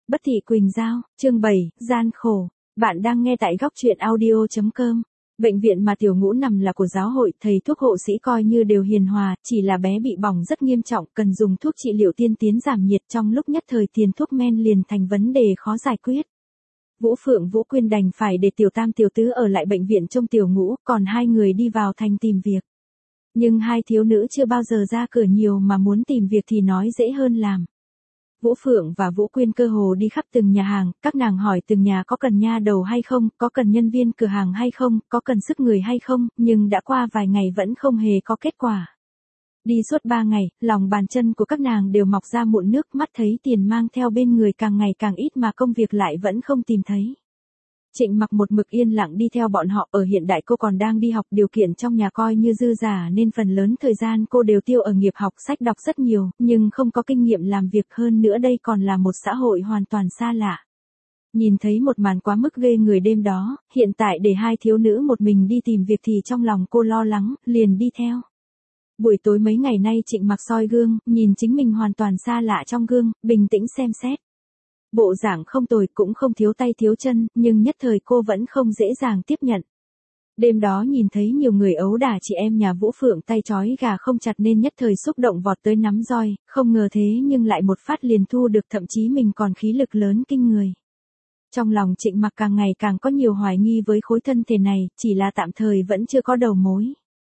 Bất thị Quỳnh Giao, chương 7, gian khổ. Bạn đang nghe tại góc truyện audio.com. Bệnh viện mà Tiểu Ngũ nằm là của giáo hội, thầy thuốc hộ sĩ coi như đều hiền hòa, chỉ là bé bị bỏng rất nghiêm trọng, cần dùng thuốc trị liệu tiên tiến giảm nhiệt, trong lúc nhất thời tiền thuốc men liền thành vấn đề khó giải quyết. Vũ Phượng Vũ Quyên đành phải để Tiểu Tam Tiểu Tứ ở lại bệnh viện trông Tiểu Ngũ, còn hai người đi vào thành tìm việc. Nhưng hai thiếu nữ chưa bao giờ ra cửa nhiều mà muốn tìm việc thì nói dễ hơn làm. Vũ Phượng và Vũ Quyên cơ hồ đi khắp từng nhà hàng, các nàng hỏi từng nhà có cần nha đầu hay không, có cần nhân viên cửa hàng hay không, có cần sức người hay không, nhưng đã qua vài ngày vẫn không hề có kết quả. Đi suốt 3 ngày, lòng bàn chân của các nàng đều mọc ra mụn nước, mắt thấy tiền mang theo bên người càng ngày càng ít mà công việc lại vẫn không tìm thấy. Trịnh Mặc một mực yên lặng đi theo bọn họ, ở hiện đại cô còn đang đi học, điều kiện trong nhà coi như dư giả nên phần lớn thời gian cô đều tiêu ở nghiệp học, sách đọc rất nhiều, nhưng không có kinh nghiệm làm việc, hơn nữa đây còn là một xã hội hoàn toàn xa lạ. Nhìn thấy một màn quá mức ghê người đêm đó, hiện tại để hai thiếu nữ một mình đi tìm việc thì trong lòng cô lo lắng, liền đi theo. Buổi tối mấy ngày nay Trịnh Mặc soi gương, nhìn chính mình hoàn toàn xa lạ trong gương, bình tĩnh xem xét. Bộ dạng không tồi, cũng không thiếu tay thiếu chân, nhưng nhất thời cô vẫn không dễ dàng tiếp nhận. Đêm đó nhìn thấy nhiều người ấu đả chị em nhà Vũ Phượng, tay trói gà không chặt nên nhất thời xúc động vọt tới nắm roi, không ngờ thế nhưng lại một phát liền thu được, thậm chí mình còn khí lực lớn kinh người. Trong lòng Trịnh Mặc càng ngày càng có nhiều hoài nghi với khối thân thể này, chỉ là tạm thời vẫn chưa có đầu mối.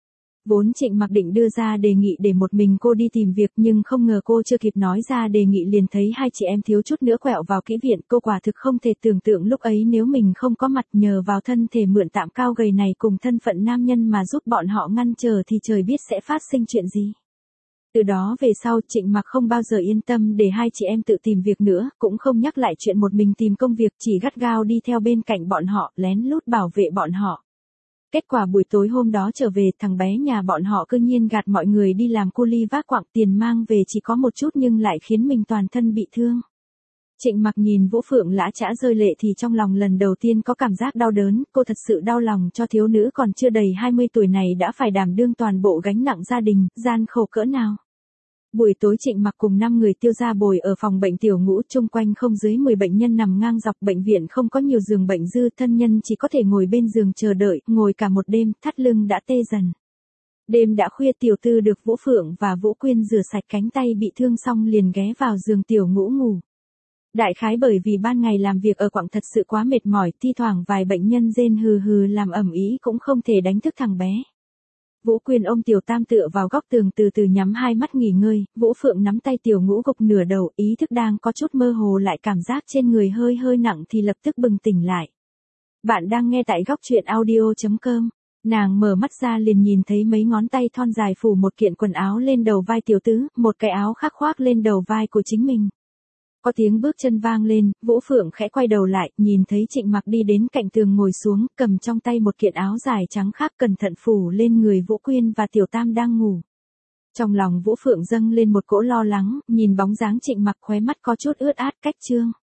Vốn Trịnh Mặc định đưa ra đề nghị để một mình cô đi tìm việc, nhưng không ngờ cô chưa kịp nói ra đề nghị liền thấy hai chị em thiếu chút nữa quẹo vào kỹ viện. Cô quả thực không thể tưởng tượng lúc ấy nếu mình không có mặt, nhờ vào thân thể mượn tạm cao gầy này cùng thân phận nam nhân mà giúp bọn họ ngăn trở thì trời biết sẽ phát sinh chuyện gì. Từ đó về sau Trịnh Mặc không bao giờ yên tâm để hai chị em tự tìm việc nữa, cũng không nhắc lại chuyện một mình tìm công việc, chỉ gắt gao đi theo bên cạnh bọn họ, lén lút bảo vệ bọn họ. Kết quả buổi tối hôm đó trở về, thằng bé nhà bọn họ cư nhiên gạt mọi người đi làm cu li vác quặng, tiền mang về chỉ có một chút nhưng lại khiến mình toàn thân bị thương. Trịnh Mặc nhìn Vũ Phượng lã chã rơi lệ thì trong lòng lần đầu tiên có cảm giác đau đớn, cô thật sự đau lòng cho thiếu nữ còn chưa đầy 20 tuổi này đã phải đảm đương toàn bộ gánh nặng gia đình, gian khổ cỡ nào. Buổi tối Trịnh Mặc cùng 5 người tiêu gia bồi ở phòng bệnh Tiểu Ngũ, chung quanh không dưới 10 bệnh nhân nằm ngang dọc, bệnh viện không có nhiều giường bệnh dư, thân nhân chỉ có thể ngồi bên giường chờ đợi, ngồi cả một đêm, thắt lưng đã tê dần. Đêm đã khuya, Tiểu Tư được Vũ Phượng và Vũ Quyên rửa sạch cánh tay bị thương xong liền ghé vào giường Tiểu Ngũ ngủ. Đại khái bởi vì ban ngày làm việc ở quặng thật sự quá mệt mỏi, thi thoảng vài bệnh nhân rên hừ hừ làm ầm ĩ cũng không thể đánh thức thằng bé. Vũ Quyên ôm Tiểu Tam tựa vào góc tường từ từ nhắm hai mắt nghỉ ngơi, Vũ Phượng nắm tay Tiểu Ngũ gục nửa đầu, ý thức đang có chút mơ hồ lại cảm giác trên người hơi hơi nặng thì lập tức bừng tỉnh lại. Bạn đang nghe tại góc truyện audio.com. Nàng mở mắt ra liền nhìn thấy mấy ngón tay thon dài phủ một kiện quần áo lên đầu vai Tiểu Tứ, một cái áo khác khoác lên đầu vai của chính mình. Có tiếng bước chân vang lên, Vũ Phượng khẽ quay đầu lại, nhìn thấy Trịnh Mặc đi đến cạnh tường ngồi xuống, cầm trong tay một kiện áo dài trắng khác cẩn thận phủ lên người Vũ Quyên và Tiểu Tam đang ngủ. Trong lòng Vũ Phượng dâng lên một cỗ lo lắng, nhìn bóng dáng Trịnh Mặc khóe mắt có chút ướt át, cách trương.